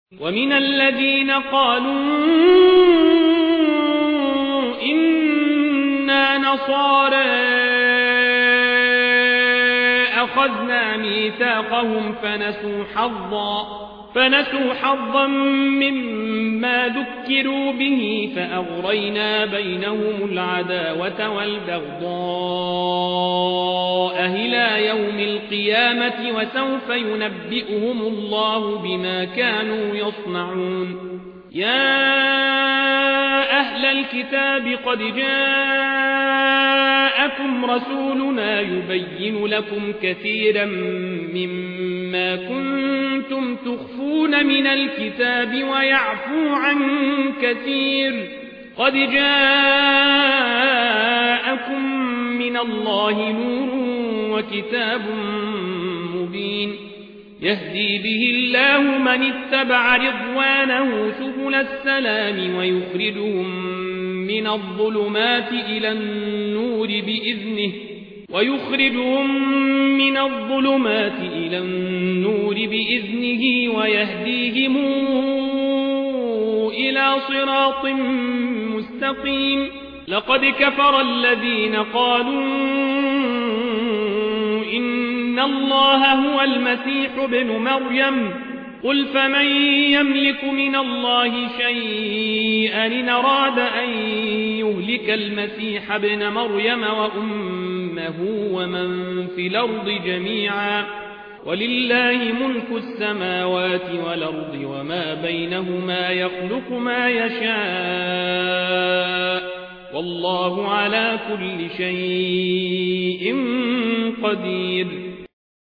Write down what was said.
ومن الذين قالوا إنا نصارى أخذنا ميثاقهم فنسوا حظا مما ذكروا به فأغرينا بينهم العداوة والبغضاء إلى يوم القيامة وسوف ينبئهم الله بما كانوا يصنعون. يا أهل الكتاب قد جاءكم رسولنا يبين لكم كثيرا مما كنتم تخفون من الكتاب ويعفو عن كثير. قد جاءكم من الله نور وكتاب مبين يهدي به الله من اتبع رضوانه سبل السلام ويخرجهم من الظلمات إلى النور بإذنه ويهديهم إلى صراط مستقيم. لقد كفر الذين قالوا إن الله هو المسيح ابن مريم قل فمن يملك من الله شيئا إن أراد أن يهلك المسيح ابن مريم وأمه ومن في الأرض جميعا ولله ملك السماوات والأرض وما بينهما يخلق ما يشاء والله على كل شيء قدير.